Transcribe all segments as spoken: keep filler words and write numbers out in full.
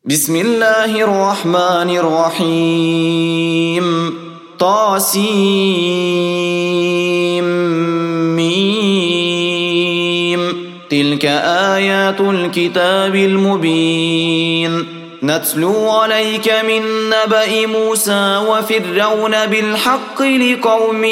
بسم الله الرحمن الرحيم طاسيم ميم تلك آيات الكتاب المبين نتلو عليك من نبأ موسى وفرعون بالحق لقوم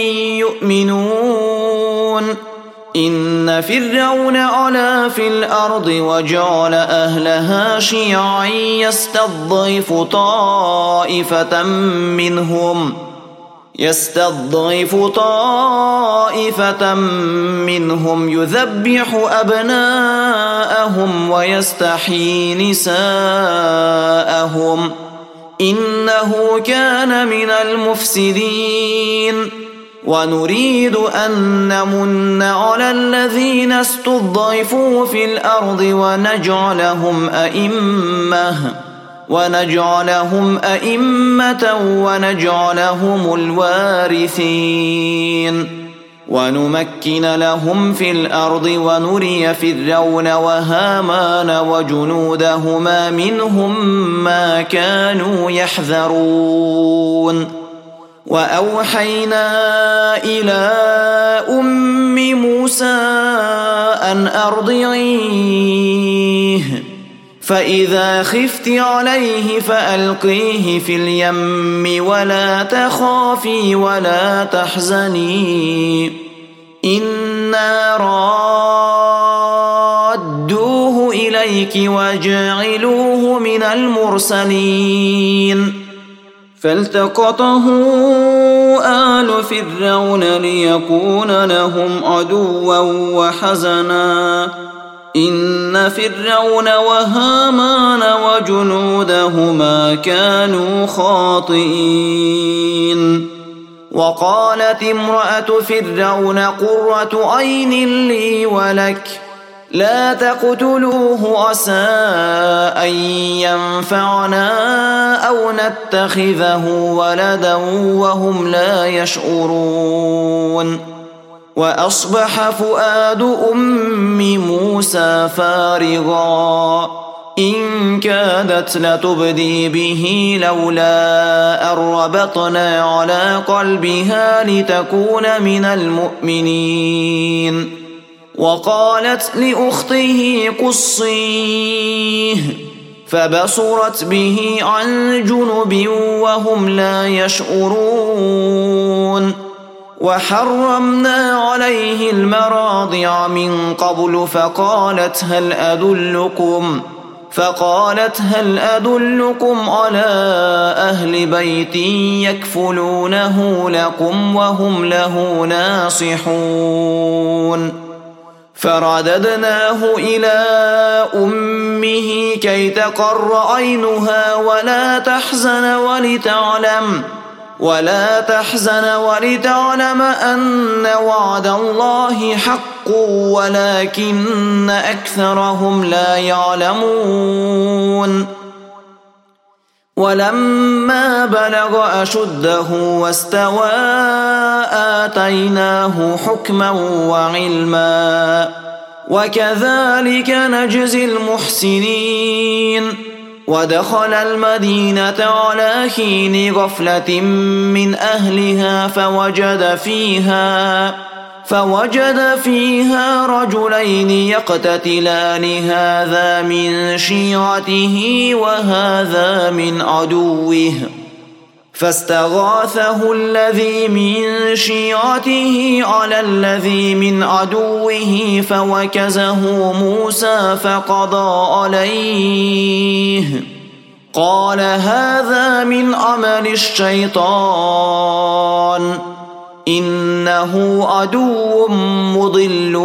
يؤمنون إن فرعون علا في الأرض وجعل أهلها شيعا يستضعف طائفة منهم يستضعف طائفة منهم يذبح أبناءهم ويستحيي نساءهم إنه كان من المفسدين ونريد أن نمن على الذين استضعفوا في الأرض ونجعلهم أئمة ونجعلهم أئمة ونجعلهم الوارثين ونمكن لهم في الأرض ونري فرعون وهامان وجنودهما منهم ما كانوا يحذرون وأوحينا إلى أم موسى أن أرضعيه فإذا خفت عليه فألقيه في اليم ولا تخافي ولا تحزني إنا رادوه إليك وجعلوه من المرسلين فالتقطه آل فرعون ليكون لهم عدوا وحزنا إن فرعون وهامان وجنودهما كانوا خاطئين وقالت امرأة فرعون قرة عين لي ولك لا تقتلوه عسى أن ينفعنا أو نتخذه ولدا وهم لا يشعرون وأصبح فؤاد أم موسى فارغا إن كادت لتبدي به لولا أن ربطنا على قلبها لتكون من المؤمنين وقالت لأخته قصيه فبصرت به عن جنب وهم لا يشعرون وحرمنا عليه المراضع من قبل فقالت هل أدلكم فقالت هل أدلكم على أهل بيت يكفلونه لكم وهم له ناصحون فرددناه إلى أمه كي تقر عينها ولا تحزن ولتعلم ولا تحزن ولتعلم أن وعد الله حق ولكن أكثرهم لا يعلمون ولما بلغ أشده واستوى آتيناه حكما وعلما وكذلك نجزي المحسنين ودخل المدينة على حين غفلة من أهلها فوجد فيها فوجد فيها رجلين يقتتلان هذا من شيعته وهذا من عدوه فاستغاثه الذي من شيعته على الذي من عدوه فوكزه موسى فقضى عليه قال هذا من عمل الشيطان إنه عدو مضل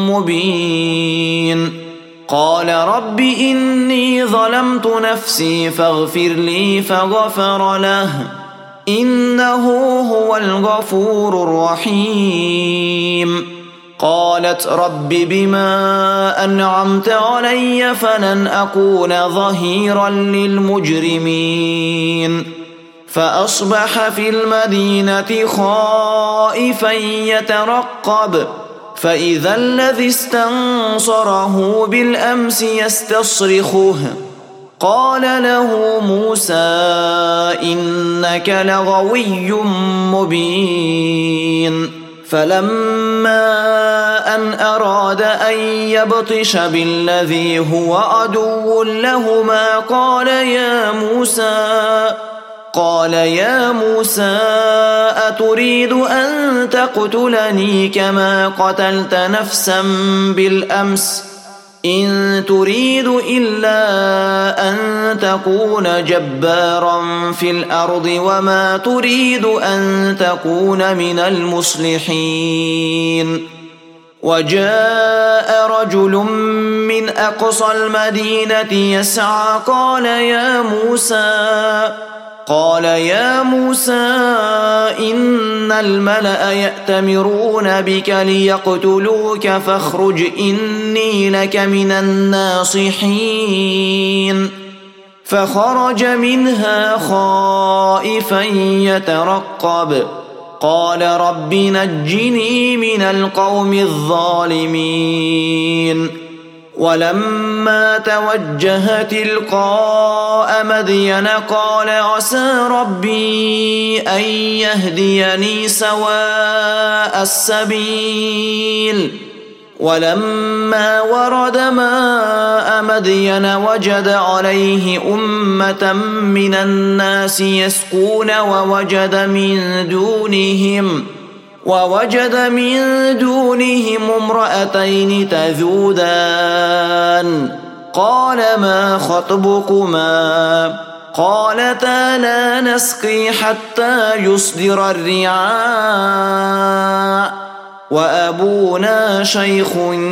مبين قال رب إني ظلمت نفسي فاغفر لي فغفر له إنه هو الغفور الرحيم قالت رب بما أنعمت علي فلن أكون ظهيرا للمجرمين فأصبح في المدينة خائفا يترقب فإذا الذي استنصره بالأمس يستصرخه قال له موسى إنك لغوي مبين فلما أن أراد أن يبطش بالذي هو عدو لهما قال يا موسى قال يا موسى أتريد أن تقتلني كما قتلت نفسا بالأمس إن تريد إلا أن تكون جبارا في الأرض وما تريد أن تكون من المصلحين وجاء رجل من أقصى المدينة يسعى قال يا موسى قال يا موسى إن الملأ يأتمرون بك ليقتلوك فاخرج إني لك من الناصحين فخرج منها خائفا يترقب قال رب نجني من القوم الظالمين ولما توجه تلقاء مدين قال عسى ربي أن يهديني سواء السبيل ولما ورد ماء مدين وجد عليه أمة من الناس يسقون ووجد من دونهم ووجد من دونهم امرأتين تذودان قال ما خطبكما قالتا لا نسقي حتى يصدر الرعاء وأبونا شيخ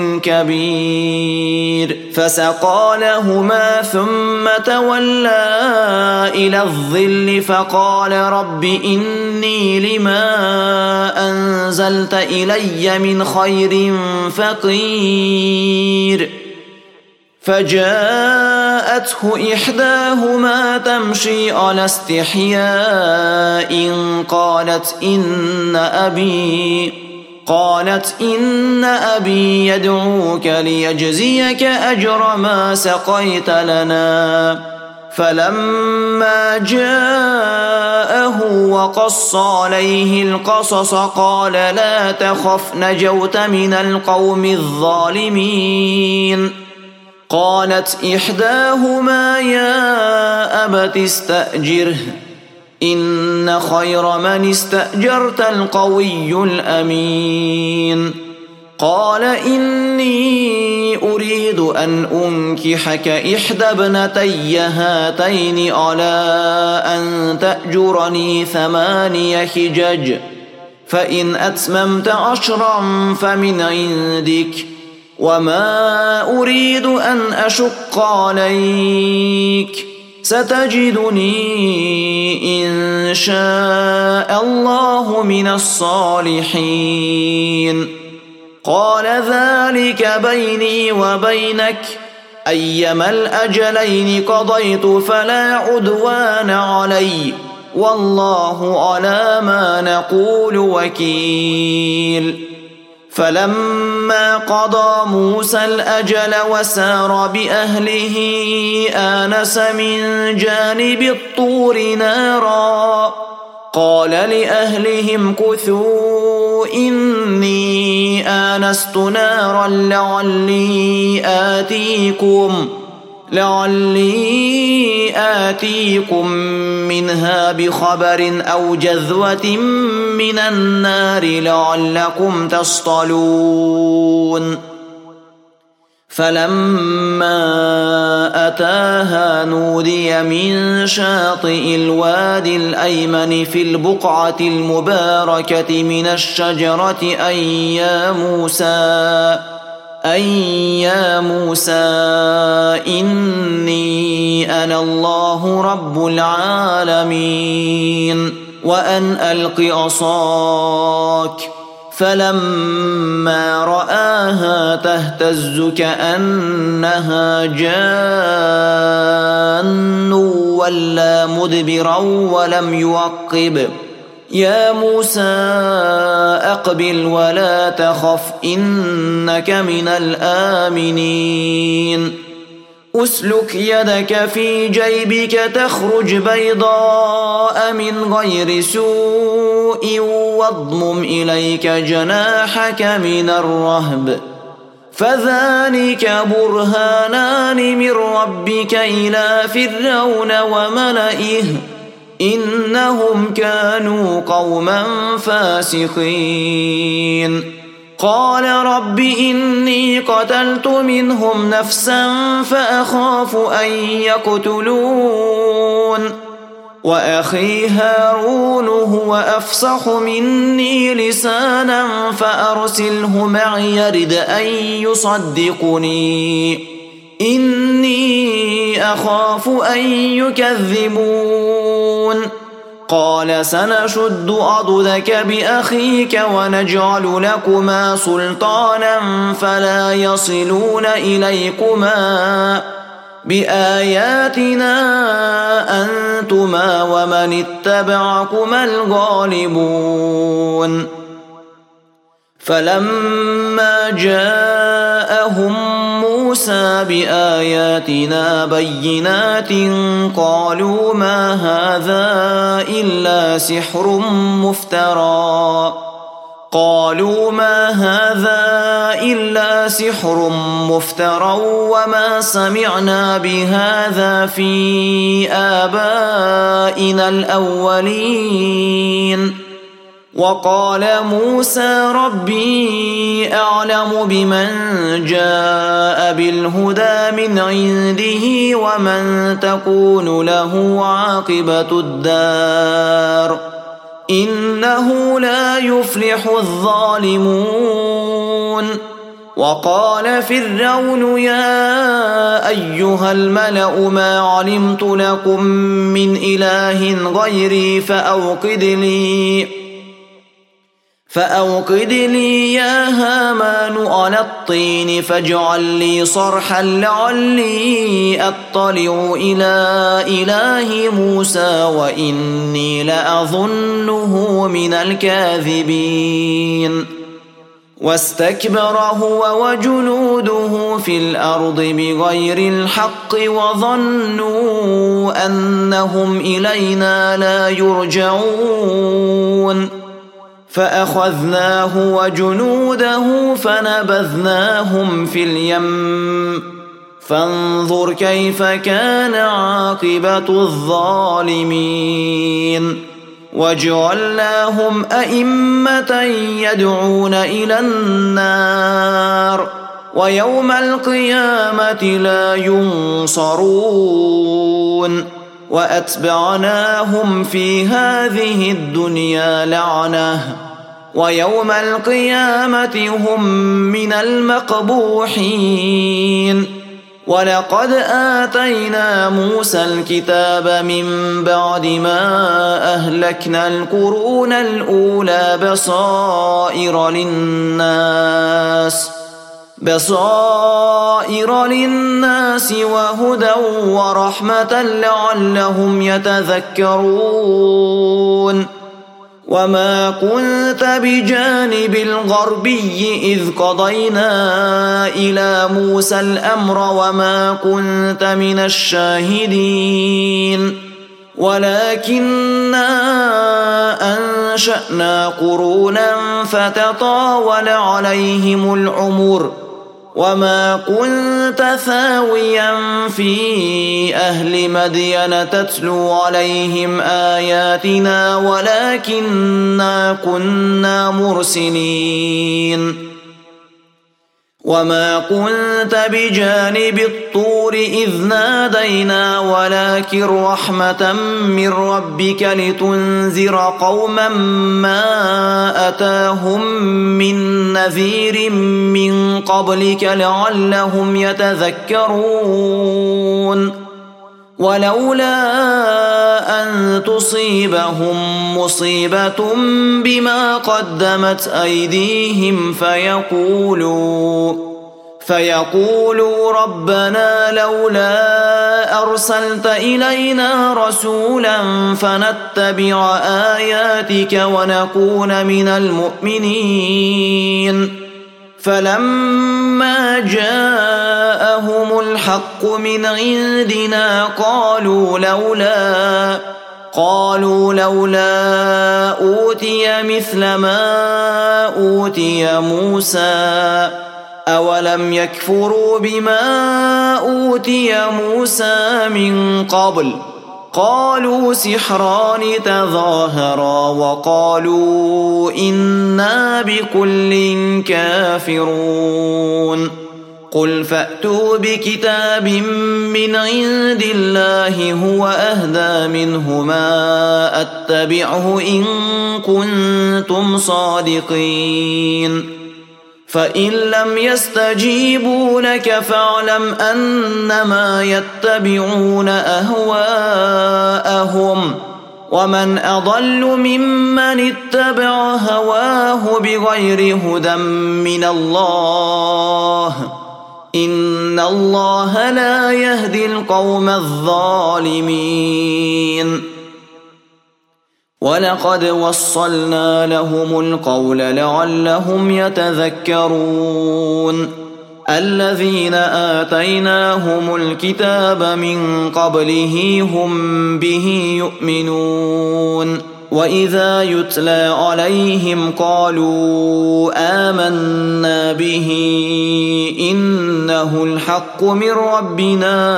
كبير فسقى لهما ثم تولى إلى الظل فقال رب إني لما أنزلت إلي من خير فقير فجاءته إحداهما تمشي على استحياء قالت إن أبي قالت إن أبي يدعوك ليجزيك أجر ما سقيت لنا فلما جاءه وقص عليه القصص قال لا تخف نجوت من القوم الظالمين قالت إحداهما يا أبت استأجره إن خير من استأجرت القوي الأمين قال إني أريد أن أنكحك إحدى ابنتي هاتين على أن تأجرني ثماني حجج فإن أتممت عشرا فمن عندك وما أريد أن أشق عليك ستجدني إن شاء الله من الصالحين قال ذلك بيني وبينك أيما الأجلين قضيت فلا عدوان علي والله على ما نقول وكيل فلما قضى موسى الأجل وسار بأهله آنس من جانب الطور نارا قال لأهلهم كثوا إني آنست نارا لعلي آتيكم لعلي آتيكم منها بخبر أو جذوة من النار لعلكم تصطلون فلما أتاها نودي من شاطئ الوادي الأيمن في البقعة المباركة من الشجرة أن يا موسى أن يا موسى إني أنا الله رب العالمين وأن ألق عصاك فلما رآها تهتز كأنها جان ولا مدبرا ولم يعقب يا موسى أقبل ولا تخف إنك من الآمنين أسلك يدك في جيبك تخرج بيضاء من غير سوء واضمم إليك جناحك من الرهب فذلك برهانان من ربك إلى فرعون وملئه إنهم كانوا قوما فاسقين قال رب إني قتلت منهم نفسا فأخاف أن يقتلون وأخي هارون هو أفصح مني لسانا فأرسله معي يرد أن يصدقني إني أخاف أن يكذبون قال سنشد عضدك بأخيك ونجعل لكما سلطانا فلا يصلون إليكما بآياتنا أنتما ومن اتبعكما الغالبون فلما جاءهم موسى بآياتنا بينات قالوا ما هذا إلا سحر مفترى قالوا ما هذا إلا سحر مفترى وما سمعنا بهذا في آبائنا الأولين وقال موسى ربي أعلم بمن جاء بالهدى من عنده ومن تكون له عاقبة الدار إنه لا يفلح الظالمون وقال فرعون يا أيها الملأ ما علمت لكم من إله غيري فأوقد لي فأوقد لي يا هامان على الطين فاجعل لي صرحا لعلي أطلع إلى إله موسى وإني لأظنه من الكاذبين واستكبر هو وجنوده في الأرض بغير الحق وظنوا أنهم إلينا لا يرجعون فأخذناه وجنوده فنبذناهم في اليم فانظر كيف كان عاقبة الظالمين وجعلناهم أئمة يدعون إلى النار ويوم القيامة لا ينصرون وأتبعناهم في هذه الدنيا لعنة ويوم القيامة هم من المقبوحين ولقد آتينا موسى الكتاب من بعد ما أهلكنا القرون الأولى بصائر للناس بصائر للناس وهدى ورحمة لعلهم يتذكرون وما كنت بجانب الغربي إذ قضينا إلى موسى الأمر وما كنت من الشاهدين ولكننا أنشأنا قرونا فتطاول عليهم العمر وما كنت ثاويا في أهل مدين تتلو عليهم آياتنا ولكننا كنا مرسلين وما كنت بجانب الطور إذ نادينا ولكن رحمة من ربك لتنذر قوما ما أتاهم من نذير من قبلك لعلهم يتذكرون ولولا أن تصيبهم مصيبة بما قدمت أيديهم فيقولوا فيقولوا ربنا لولا أرسلت إلينا رسولا فنتبع آياتك ونكون من المؤمنين فلما جاءهم الحق من عندنا قالوا لولا قالوا لولا أوتي مثل ما أوتي موسى أولم يكفروا بما أوتي موسى من قبل قالوا سحران تظاهرا وقالوا إنا بكل كافرون قل فأتوا بكتاب من عند الله هو أهدى منهما أتبعه إن كنتم صادقين فإن لم يستجيبوا لك فاعلم أنما يتبعون أهواءهم ومن أضل ممن اتبع هواه بغير هدى من الله إن الله لا يهدي القوم الظالمين ولقد وصلنا لهم القول لعلهم يتذكرون الذين آتيناهم الكتاب من قبله هم به يؤمنون وإذا يتلى عليهم قالوا آمنا به إنه الحق من ربنا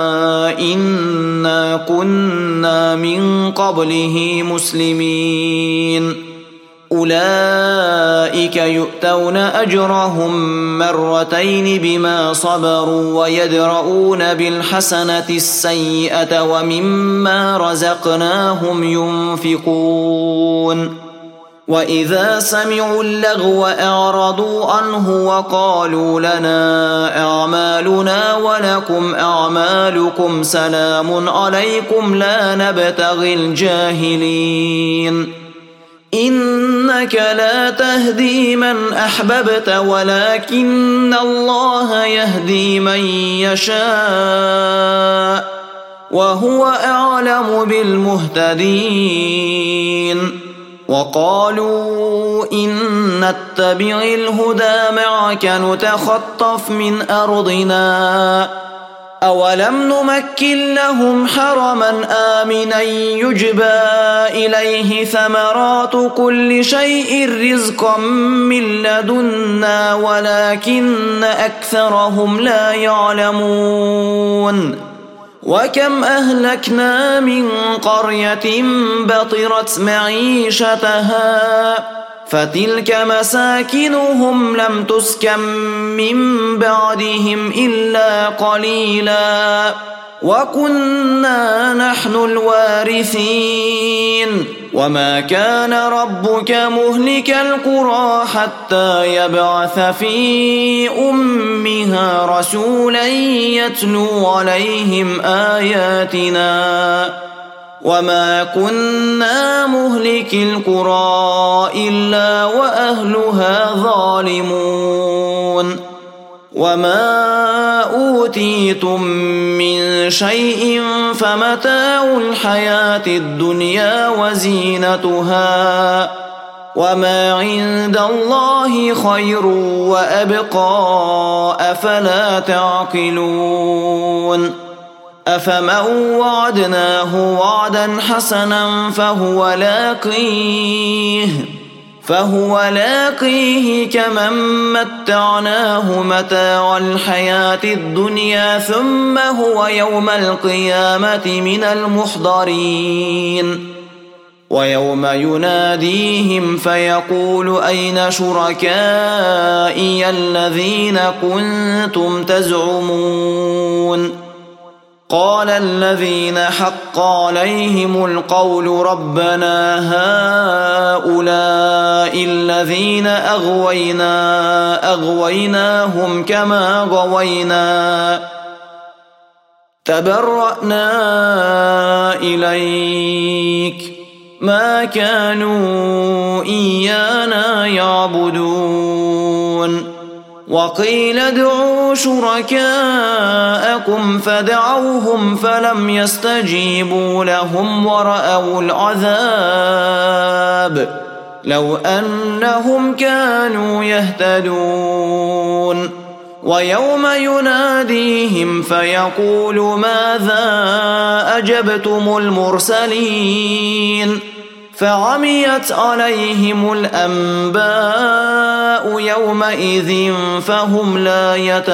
إنا كنا من قبله مسلمين أولئك يؤتون أجرهم مرتين بما صبروا ويدرؤون بالحسنة السيئة ومما رزقناهم ينفقون وإذا سمعوا اللغو أعرضوا عنه وقالوا لنا أعمالنا ولكم أعمالكم سلام عليكم لا نبتغي الجاهلين إنك لا تهدي من أحببت ولكن الله يهدي من يشاء وهو أعلم بالمهتدين وقالوا إن نتبع الهدى معك نتخطف من أرضنا أولم نمكن لهم حرما آمنا يجبى إليه ثمرات كل شيء رزقا من لدنا ولكن أكثرهم لا يعلمون وكم أهلكنا من قرية بطرت معيشتها فتلك مساكنهم لم تسكن من بعدهم إلا قليلا وكنا نحن الوارثين وما كان ربك مهلك القرى حتى يبعث في أمها رسولا يتلو عليهم آياتنا وما كنا مهلك القرى إلا وأهلها ظالمون وما أوتيتم من شيء فمتاع الحياة الدنيا وزينتها وما عند الله خير وأبقى أفلا تعقلون أفمن وعدناه وعدا حسنا فهو لاقيه فهو لاقيه كمن متعناه متاع الحياة الدنيا ثم هو يوم القيامة من المحضرين ويوم يناديهم فيقول أين شركائي الذين كنتم تزعمون قال الذين حق عليهم القول ربنا هؤلاء الذين أغوينا أغويناهم كما غوينا تبرأنا إليك ما كانوا إيانا يعبدون وقيل ادعوا شركاءكم فدعوهم فلم يستجيبوا لهم ورأوا العذاب لو أنهم كانوا يهتدون ويوم يناديهم فيقول ماذا أجبتم المرسلين فعميت عليهم الأنباء يومئذ فهم لا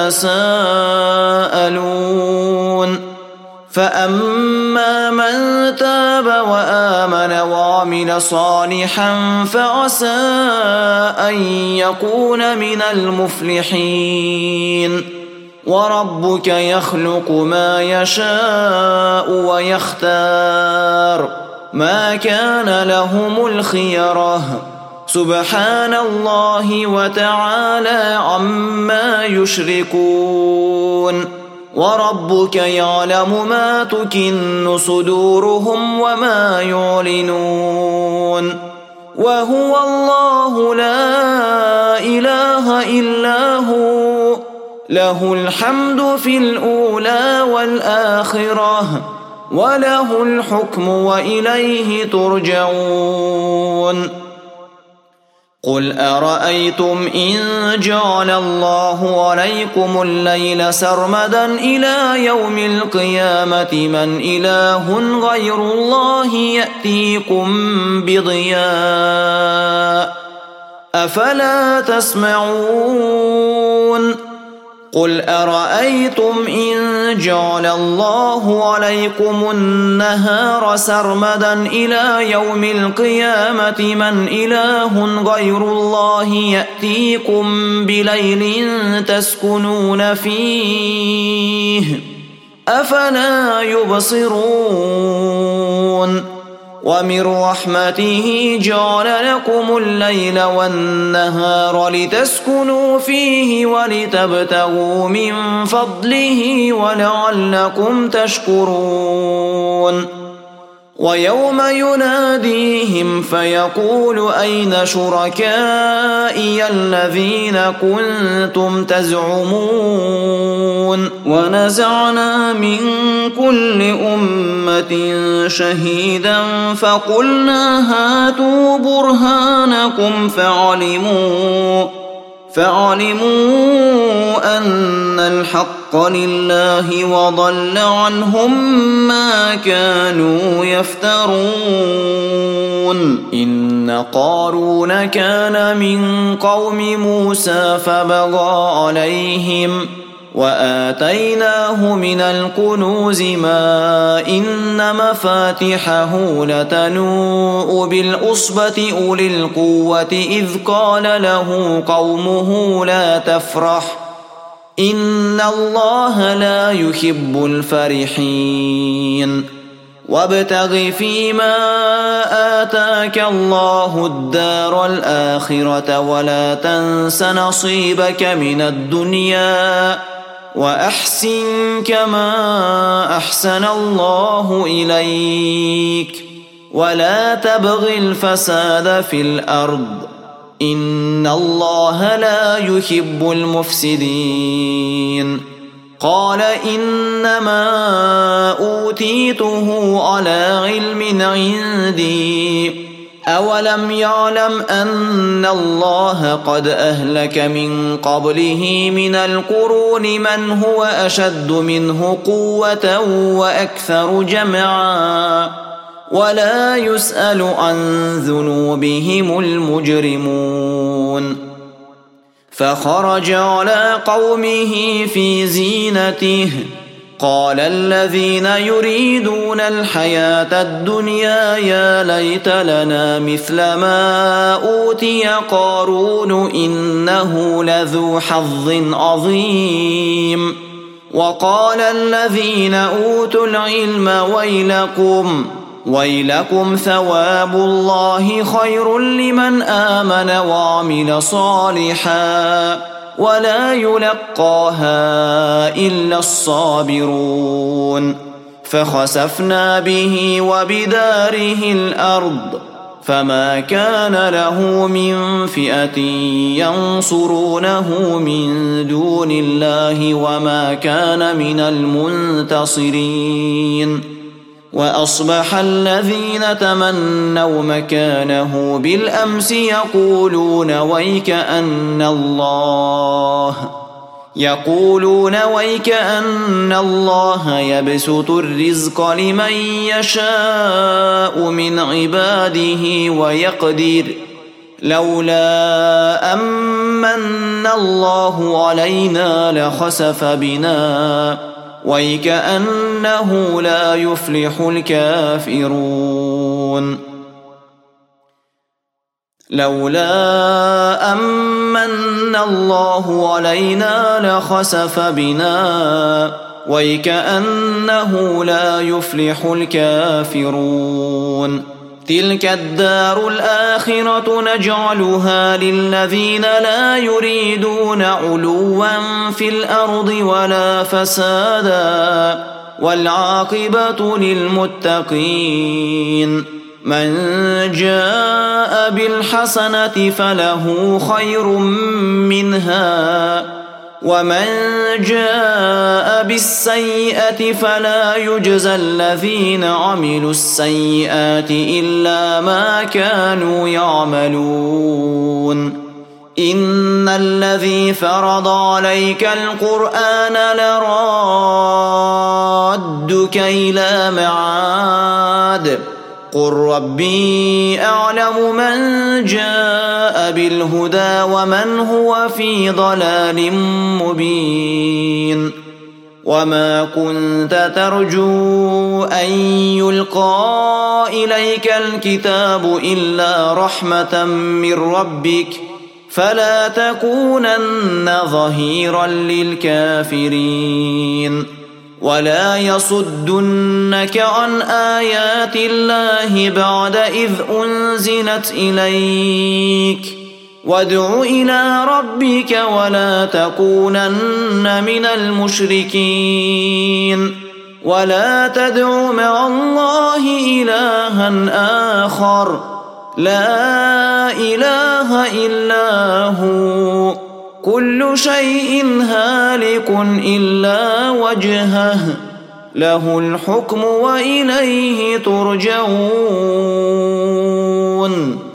يتساءلون فأما من تاب وآمن وعمل صالحا فعسى أن يكون من المفلحين وربك يخلق ما يشاء ويختار ما كان لهم الخيرة سبحان الله وتعالى عما يشركون وربك يعلم ما تكن صدورهم وما يعلنون وهو الله لا إله إلا هو له الحمد في الأولى والآخرة وله الحكم وإليه ترجعون قل أرأيتم إن جعل الله عليكم الليل سرمدا إلى يوم القيامة من إله غير الله يأتيكم بضياء أفلا تسمعون قل أرأيتم إن جعل الله عليكم النهار سرمدا إلى يوم القيامة من إله غير الله يأتيكم بليل تسكنون فيه أفلا يبصرون ومن رحمته جعل لكم الليل والنهار لتسكنوا فيه ولتبتغوا من فضله ولعلكم تشكرون ويوم يناديهم فيقول أين شركائي الذين كنتم تزعمون ونزعنا من كل أمة شهيدا فقلنا هاتوا برهانكم فعلموا فعلموا أن الحق لله وضل عنهم ما كانوا يفترون إن قارون كان من قوم موسى فبغى عليهم وآتيناه من الكنوز ما إن مفاتحه لتنوء بالعصبة أولي القوة إذ قال له قومه لا تفرح إن الله لا يحب الفرحين وابتغ فيما آتاك الله الدار الآخرة ولا تنس نصيبك من الدنيا وأحسن كما أحسن الله إليك ولا تبغ الفساد في الأرض إن الله لا يحب المفسدين قال إنما أوتيته على علم عندي أولم يعلم أن الله قد أهلك من قبله من القرون من هو أشد منه قوة وأكثر جمعا ولا يسأل عن ذنوبهم المجرمون فخرج على قومه في زينته قال الذين يريدون الحياة الدنيا يا ليت لنا مثل ما أوتي قارون إنه لذو حظ عظيم وقال الذين أوتوا العلم ويلكم ويلكم ثواب الله خير لمن آمن وعمل صالحا ولا يلقاها إلا الصابرون فخسفنا به وبداره الأرض فما كان له من فئة ينصرونه من دون الله وما كان من المنتصرين وأصبح الذين تمنوا مكانه بالأمس يقولون ويكأن الله يقولون ويكأن الله يبسط الرزق لمن يشاء من عباده ويقدر لولا أمن الله علينا لخسف بنا ويكأنه لا يفلح الكافرون لولا أمن الله علينا لخسف بنا ويكأنه لا يفلح الكافرون تلك الدار الآخرة نجعلها للذين لا يريدون علوا في الأرض ولا فسادا والعاقبة للمتقين من جاء بالحسنة فله خير منها ومن جاء بالسيئة فلا يجزى الذين عملوا السيئات إلا ما كانوا يعملون إن الذي فرض عليك القرآن لرادك إلى معاد قل ربي أعلم من جاء بالهدى ومن هو في ضلال مبين وما كنت ترجو أن يلقى إليك الكتاب إلا رحمة من ربك فلا تكونن ظهيرا للكافرين ولا يصدنك عن آيات الله بعد إذ أنزلت إليك وادع إلى ربك ولا تكونن من المشركين ولا تدع مع الله إلها آخر لا إله إلا هو كل شيء هالك إلا وجهه له الحكم وإليه ترجعون.